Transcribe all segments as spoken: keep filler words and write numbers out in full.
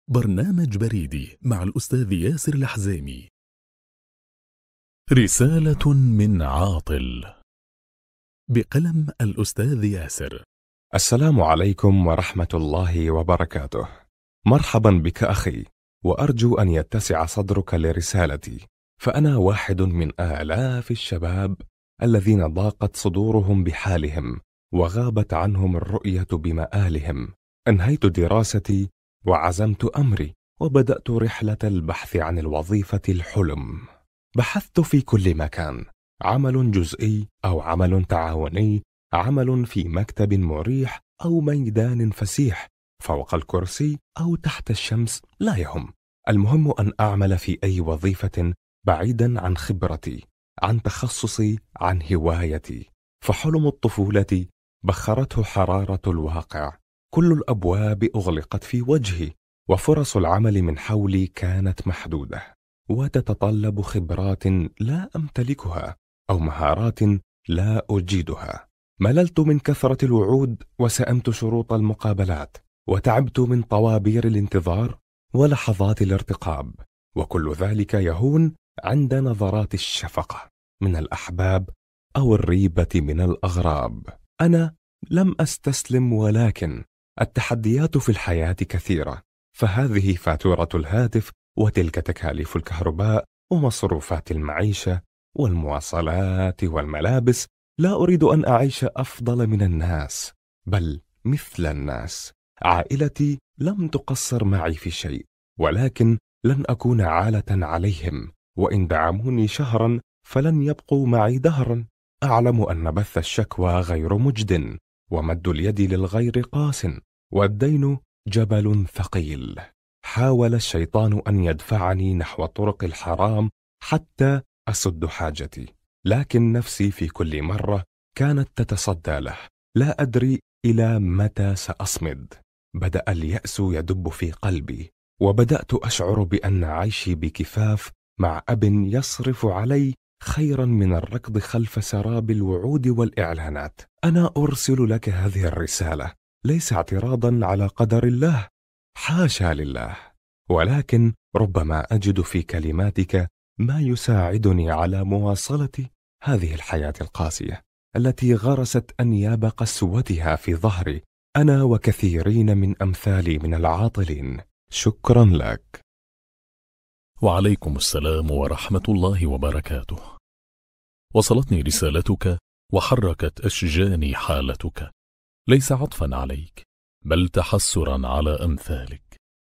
برنامج بريدي مع الأستاذ ياسر الحزيمي. رسالة من عاطل بقلم الأستاذ ياسر. السلام عليكم ورحمة الله وبركاته. مرحبا بك أخي، وأرجو أن يتسع صدرك لرسالتي، فأنا واحد من آلاف الشباب الذين ضاقت صدورهم بحالهم وغابت عنهم الرؤية بمآلهم. أنهيت دراستي وعزمت أمري وبدأت رحلة البحث عن الوظيفة الحلم. بحثت في كل مكان، عمل جزئي أو عمل تعاوني، عمل في مكتب مريح أو ميدان فسيح، فوق الكرسي أو تحت الشمس، لا يهم. المهم أن أعمل في أي وظيفة بعيدا عن خبرتي، عن تخصصي، عن هوايتي. فحلم الطفولة بخرته حرارة الواقع. كل الأبواب أغلقت في وجهي، وفرص العمل من حولي كانت محدودة وتتطلب خبرات لا أمتلكها أو مهارات لا أجيدها. مللت من كثرة الوعود وسأمت شروط المقابلات، وتعبت من طوابير الانتظار ولحظات الارتقاب، وكل ذلك يهون عند نظرات الشفقة من الأحباب أو الريبة من الأغراب. أنا لم أستسلم، ولكن التحديات في الحياة كثيرة، فهذه فاتورة الهاتف، وتلك تكاليف الكهرباء ومصروفات المعيشة والمواصلات والملابس. لا أريد أن أعيش أفضل من الناس، بل مثل الناس. عائلتي لم تقصر معي في شيء، ولكن لن أكون عالة عليهم، وإن دعموني شهرا فلن يبقوا معي دهرا. أعلم أن بث الشكوى غير مجد، ومد اليد للغير قاس، والدين جبل ثقيل. حاول الشيطان أن يدفعني نحو طرق الحرام حتى أسد حاجتي، لكن نفسي في كل مرة كانت تتصدى له. لا أدري إلى متى سأصمد. بدأ اليأس يدب في قلبي، وبدأت أشعر بأن عيشي بكفاف مع أب يصرف علي خيرا من الركض خلف سراب الوعود والإعلانات. أنا أرسل لك هذه الرسالة ليس اعتراضا على قدر الله، حاشا لله، ولكن ربما أجد في كلماتك ما يساعدني على مواصلة هذه الحياة القاسية التي غرست أنياب قسوتها في ظهري، أنا وكثيرين من أمثالي من العاطلين. شكرا لك. وعليكم السلام ورحمة الله وبركاته. وصلتني رسالتك وحركت أشجاني حالتك، ليس عطفا عليك بل تحسرا على أمثالك.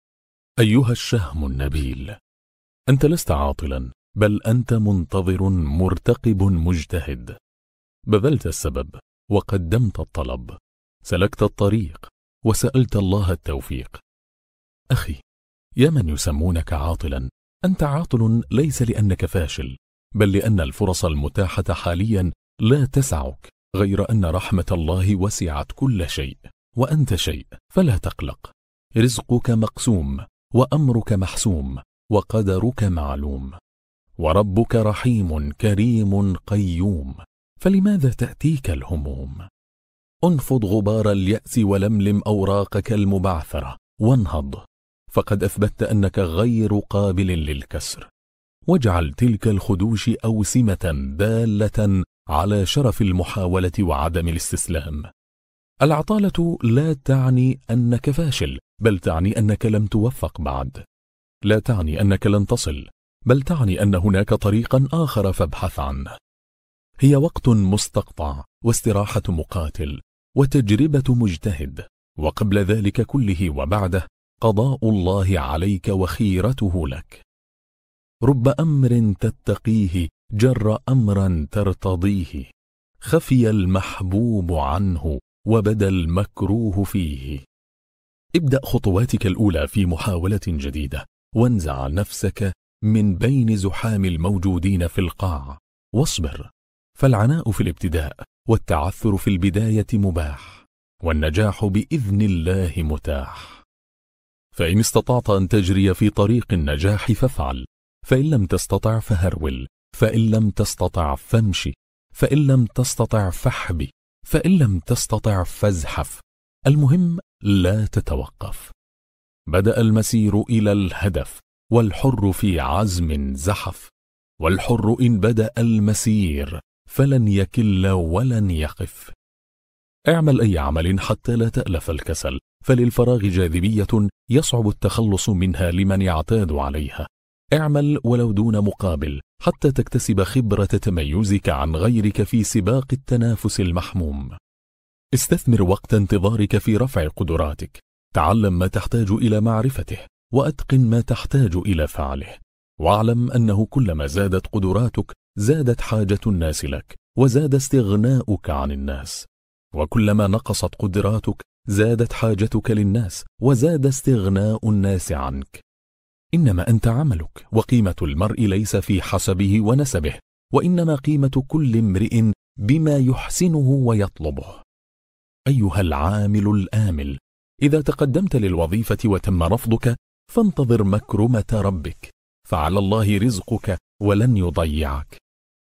أيها الشهم النبيل، أنت لست عاطلا، بل أنت منتظر مرتقب مجتهد. بذلت السبب وقدمت الطلب، سلكت الطريق وسألت الله التوفيق. أخي، يا من يسمونك عاطلا، أنت عاطل ليس لأنك فاشل، بل لأن الفرص المتاحة حاليا لا تسعك، غير أن رحمة الله وسعت كل شيء، وأنت شيء، فلا تقلق. رزقك مقسوم، وأمرك محسوم، وقدرك معلوم، وربك رحيم كريم قيوم، فلماذا تأتيك الهموم؟ انفض غبار اليأس ولملم أوراقك المبعثرة وانهض، فقد أثبتت أنك غير قابل للكسر، واجعل تلك الخدوش أوسمة دالة على شرف المحاولة وعدم الاستسلام. العطالة لا تعني أنك فاشل، بل تعني أنك لم توفق بعد. لا تعني أنك لن تصل، بل تعني أن هناك طريقا آخر فابحث عنه. هي وقت مستقطع، واستراحة مقاتل، وتجربة مجتهد، وقبل ذلك كله وبعده قضاء الله عليك وخيرته لك. رب أمر تتقيه جر أمرا ترتضيه، خفي المحبوب عنه وبدا المكروه فيه. ابدأ خطواتك الأولى في محاولة جديدة، وانزع نفسك من بين زحام الموجودين في القاع، واصبر، فالعناء في الابتداء والتعثر في البداية مباح، والنجاح بإذن الله متاح. فإن استطعت أن تجري في طريق النجاح فافعل، فإن لم تستطع فهرول، فإن لم تستطع فامشي، فإن لم تستطع فاحبي، فإن لم تستطع فازحف. المهم لا تتوقف. بدأ المسير إلى الهدف، والحر في عزم زحف، والحر إن بدأ المسير فلن يكل ولن يقف. اعمل أي عمل حتى لا تألف الكسل، فللفراغ جاذبية يصعب التخلص منها لمن يعتاد عليها. اعمل ولو دون مقابل حتى تكتسب خبرة تميزك عن غيرك في سباق التنافس المحموم. استثمر وقت انتظارك في رفع قدراتك، تعلم ما تحتاج إلى معرفته، وأتقن ما تحتاج إلى فعله، واعلم أنه كلما زادت قدراتك زادت حاجة الناس لك، وزاد استغناؤك عن الناس، وكلما نقصت قدراتك زادت حاجتك للناس، وزاد استغناء الناس عنك. إنما أنت عملك، وقيمة المرء ليس في حسبه ونسبه، وإنما قيمة كل امرئ بما يحسنه ويطلبه. أيها العامل الآمل، إذا تقدمت للوظيفة وتم رفضك فانتظر مكرمة ربك، فعلى الله رزقك ولن يضيعك.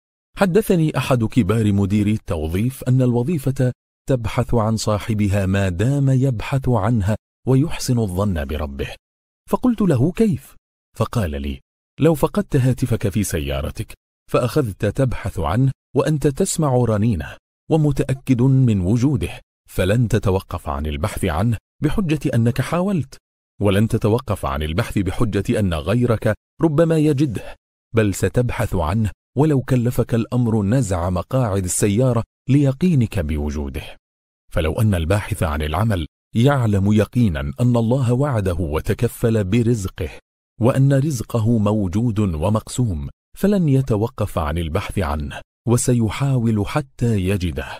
حدثني أحد كبار مديري التوظيف أن الوظيفة تبحث عن صاحبها ما دام يبحث عنها ويحسن الظن بربه، فقلت له كيف؟ فقال لي: لو فقدت هاتفك في سيارتك فأخذت تبحث عنه وأنت تسمع رنينه ومتأكد من وجوده، فلن تتوقف عن البحث عنه بحجة أنك حاولت، ولن تتوقف عن البحث بحجة أن غيرك ربما يجده، بل ستبحث عنه ولو كلفك الأمر نزع مقاعد السيارة ليقينك بوجوده. فلو أن الباحث عن العمل يعلم يقينا أن الله وعده وتكفل برزقه، وأن رزقه موجود ومقسوم، فلن يتوقف عن البحث عنه، وسيحاول حتى يجده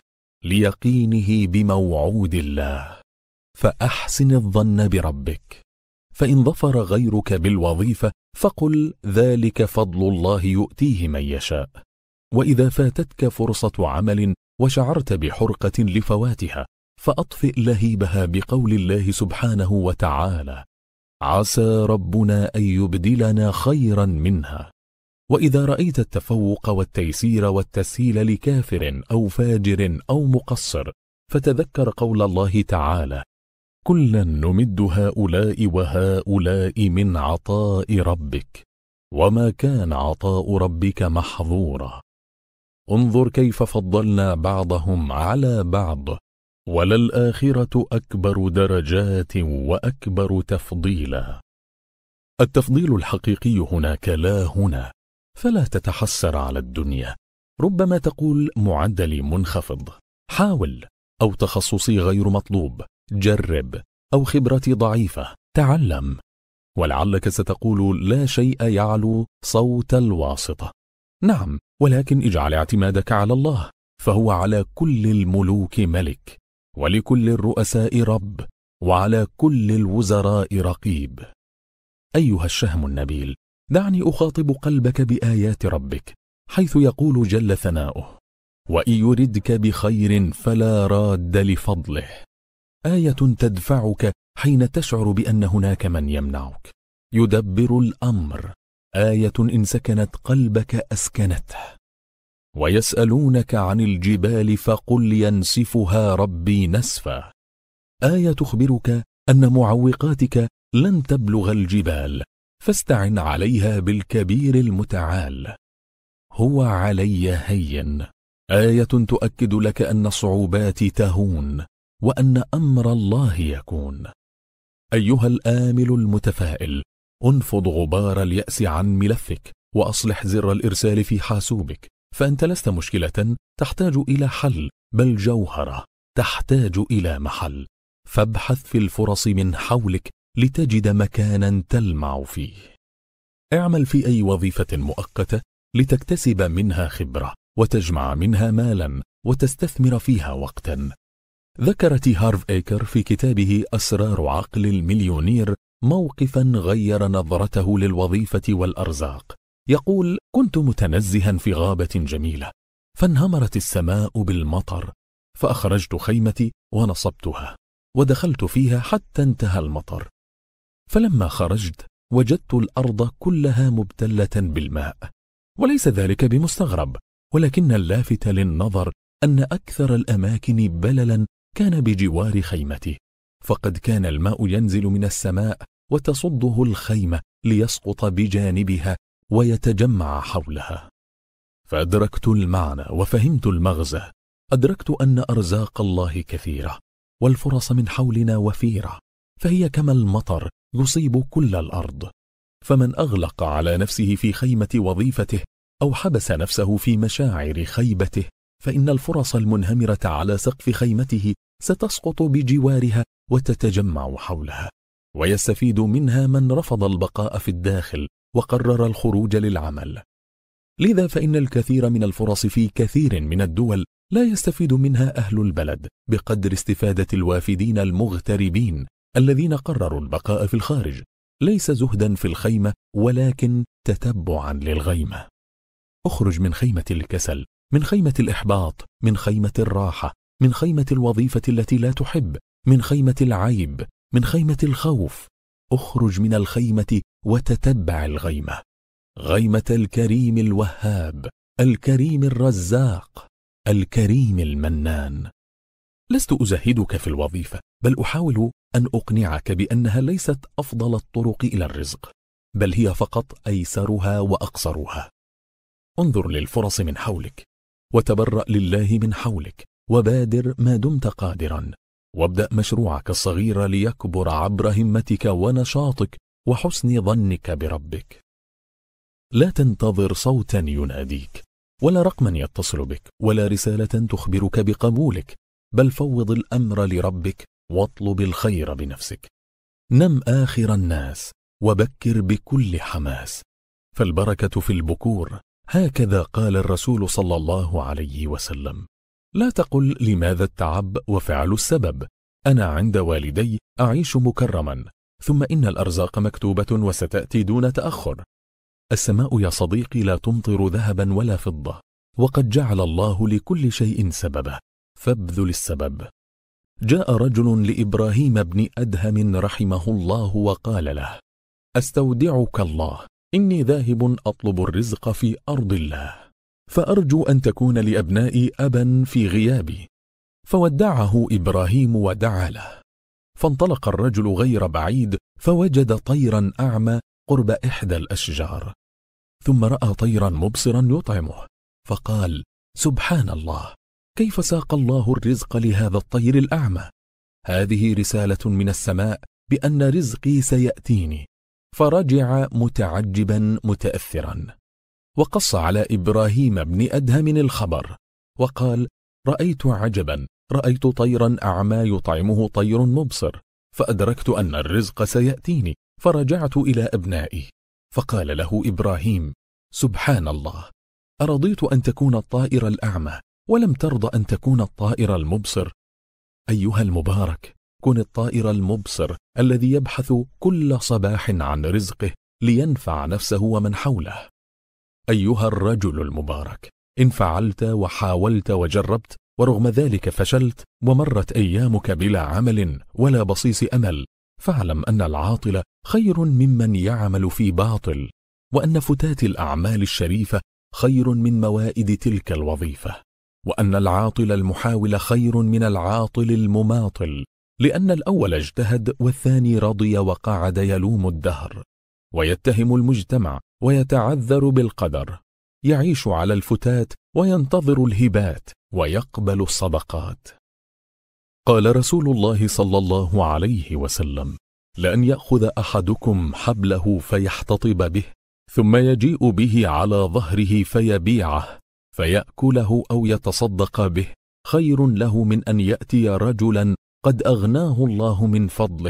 ليقينه بموعود الله. فأحسن الظن بربك، فإن ظفر غيرك بالوظيفة فقل ذلك فضل الله يؤتيه من يشاء. وإذا فاتتك فرصة عمل وشعرت بحرقة لفواتها فأطفئ لهيبها بقول الله سبحانه وتعالى: عسى ربنا أن يبدلنا خيرا منها. وإذا رأيت التفوق والتيسير والتسهيل لكافر أو فاجر أو مقصر فتذكر قول الله تعالى: كلا نمد هؤلاء وهؤلاء من عطاء ربك وما كان عطاء ربك محظورا. انظر كيف فضلنا بعضهم على بعض وللآخرة أكبر درجات وأكبر تفضيلا. التفضيل الحقيقي هناك لا هنا، فلا تتحسر على الدنيا. ربما تقول معدلي منخفض، حاول، أو تخصصي غير مطلوب، جرب، أو خبرتي ضعيفة، تعلم. ولعلك ستقول لا شيء يعلو صوت الواسطة. نعم، ولكن اجعل اعتمادك على الله، فهو على كل الملوك ملك، ولكل الرؤساء رب، وعلى كل الوزراء رقيب. أيها الشهم النبيل، دعني أخاطب قلبك بآيات ربك، حيث يقول جل ثناؤه: وإن يردك بخير فلا راد لفضله. آية تدفعك حين تشعر بأن هناك من يمنعك. يدبر الأمر، آية إن سكنت قلبك أسكنته. ويسألونك عن الجبال فقل ينسفها ربي نسفا. آية تخبرك أن معوقاتك لن تبلغ الجبال، فاستعن عليها بالكبير المتعال. هو علي هين. آية تؤكد لك أن الصعوبات تهون، وأن أمر الله يكون. أيها الآمل المتفائل، انفض غبار اليأس عن ملفك، وأصلح زر الإرسال في حاسوبك، فأنت لست مشكلة تحتاج إلى حل، بل جوهرة تحتاج إلى محل. فابحث في الفرص من حولك لتجد مكانا تلمع فيه. اعمل في أي وظيفة مؤقتة لتكتسب منها خبرة، وتجمع منها مالا، وتستثمر فيها وقتا. ذكر تي هارف إيكر في كتابه أسرار عقل المليونير موقفا غير نظرته للوظيفة والأرزاق. يقول: كنت متنزها في غابة جميلة، فانهمرت السماء بالمطر، فأخرجت خيمتي ونصبتها، ودخلت فيها حتى انتهى المطر. فلما خرجت وجدت الأرض كلها مبتلة بالماء، وليس ذلك بمستغرب، ولكن اللافت للنظر أن أكثر الأماكن بللا كان بجوار خيمتي، فقد كان الماء ينزل من السماء وتصده الخيمة ليسقط بجانبها ويتجمع حولها. فأدركت المعنى وفهمت المغزى، أدركت أن أرزاق الله كثيرة والفرص من حولنا وفيرة، فهي كما المطر يصيب كل الأرض، فمن أغلق على نفسه في خيمة وظيفته أو حبس نفسه في مشاعر خيبته فإن الفرص المنهمرة على سقف خيمته ستسقط بجوارها وتتجمع حولها، ويستفيد منها من رفض البقاء في الداخل وقرر الخروج للعمل. لذا فإن الكثير من الفرص في كثير من الدول لا يستفيد منها أهل البلد بقدر استفادة الوافدين المغتربين الذين قرروا البقاء في الخارج، ليس زهدا في الخيمة ولكن تتبعا للغيمة. اخرج من خيمة الكسل، من خيمة الإحباط، من خيمة الراحة، من خيمة الوظيفة التي لا تحب، من خيمة العيب، من خيمة الخوف. اخرج من الخيمة وتتبع الغيمة، غيمة الكريم الوهاب، الكريم الرزاق، الكريم المنان. لست أزهدك في الوظيفة، بل أحاول أن أقنعك بأنها ليست أفضل الطرق إلى الرزق، بل هي فقط أيسرها وأقصرها. انظر للفرص من حولك، وتبرأ لله من حولك، وبادر ما دمت قادرا، وابدأ مشروعك الصغير ليكبر عبر همتك ونشاطك وحسن ظنك بربك. لا تنتظر صوتا يناديك، ولا رقما يتصل بك، ولا رسالة تخبرك بقبولك، بل فوض الأمر لربك واطلب الخير بنفسك. نم آخر الناس وبكر بكل حماس، فالبركة في البكور، هكذا قال الرسول صلى الله عليه وسلم. لا تقل لماذا التعب وفعل السبب، أنا عند والدي أعيش مكرما، ثم إن الأرزاق مكتوبة وستأتي دون تأخر. السماء يا صديقي لا تمطر ذهبا ولا فضة، وقد جعل الله لكل شيء سببا، فابذل السبب. جاء رجل لإبراهيم بن أدهم رحمه الله وقال له: أستودعك الله، إني ذاهب أطلب الرزق في أرض الله، فأرجو أن تكون لأبنائي أبا في غيابي. فودعه إبراهيم ودعا له، فانطلق الرجل غير بعيد فوجد طيرا أعمى قرب إحدى الأشجار، ثم رأى طيرا مبصرا يطعمه، فقال: سبحان الله، كيف ساق الله الرزق لهذا الطير الأعمى؟ هذه رسالة من السماء بأن رزقي سيأتيني. فرجع متعجبا متأثرا، وقص على إبراهيم بن أدهم الخبر، وقال: رأيت عجبا، رأيت طيرا أعمى يطعمه طير مبصر، فأدركت أن الرزق سيأتيني، فرجعت إلى أبنائي. فقال له إبراهيم: سبحان الله، أرضيت أن تكون الطائر الأعمى ولم ترضى أن تكون الطائر المبصر؟ أيها المبارك، كن الطائر المبصر الذي يبحث كل صباح عن رزقه لينفع نفسه ومن حوله. أيها الرجل المبارك، إن فعلت وحاولت وجربت ورغم ذلك فشلت ومرت أيامك بلا عمل ولا بصيص أمل، فاعلم أن العاطل خير ممن يعمل في باطل، وأن فتات الأعمال الشريفة خير من موائد تلك الوظيفة، وأن العاطل المحاول خير من العاطل المماطل، لأن الأول اجتهد والثاني رضي وقعد يلوم الدهر، ويتهم المجتمع ويتعذر بالقدر، يعيش على الفتات وينتظر الهبات ويقبل الصدقات. قال رسول الله صلى الله عليه وسلم: لأن يأخذ أحدكم حبله فيحتطب به، ثم يجيء به على ظهره فيبيعه فيأكله أو يتصدق به، خير له من أن يأتي رجلا قد أغناه الله من فضله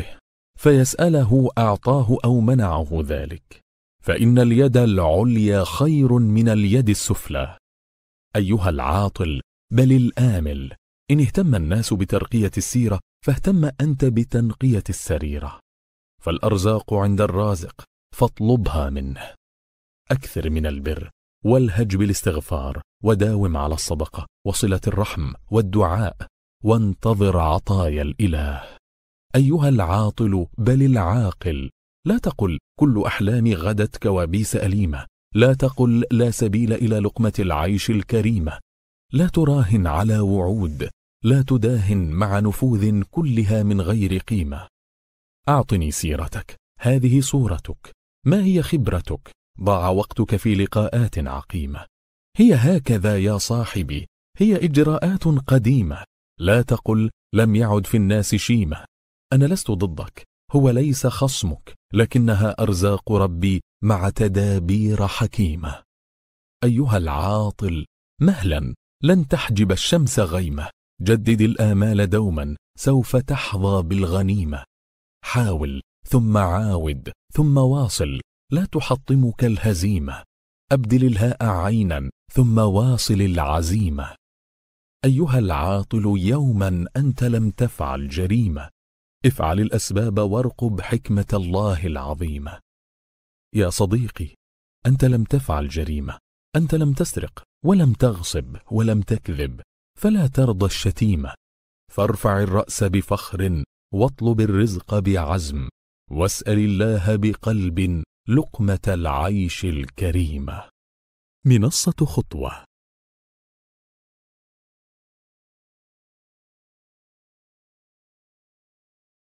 فيسأله أعطاه أو منعه ذلك، فإن اليد العليا خير من اليد السفلى. أيها العاطل بل الآمل، إن اهتم الناس بترقية السيرة فاهتم أنت بتنقية السريرة، فالأرزاق عند الرازق فاطلبها منه. أكثر من البر والهج بالاستغفار، وداوم على الصدقة وصلة الرحم والدعاء، وانتظر عطايا الإله. أيها العاطل بل العاقل، لا تقل كل أحلامي غدت كوابيس أليمة، لا تقل لا سبيل إلى لقمة العيش الكريمة، لا تراهن على وعود، لا تداهن مع نفوذ كلها من غير قيمة. أعطني سيرتك، هذه صورتك، ما هي خبرتك؟ ضاع وقتك في لقاءات عقيمة. هي هكذا يا صاحبي، هي إجراءات قديمة. لا تقل لم يعد في الناس شيمة. أنا لست ضدك، هو ليس خصمك، لكنها أرزاق ربي مع تدابير حكيمة. أيها العاطل، مهلا، لن تحجب الشمس غيمة. جدد الآمال دوما، سوف تحظى بالغنيمة. حاول ثم عاود ثم واصل، لا تحطمك الهزيمة. أبدل الهاء عينا ثم واصل العزيمة. أيها العاطل، يوما أنت لم تفعل جريمة. افعل الأسباب وارقب حكمة الله العظيمة. يا صديقي، أنت لم تفعل جريمة، أنت لم تسرق ولم تغصب ولم تكذب، فلا ترضى الشتيمة. فارفع الرأس بفخر واطلب الرزق بعزم، واسأل الله بقلب لقمة العيش الكريمة. منصة خطوة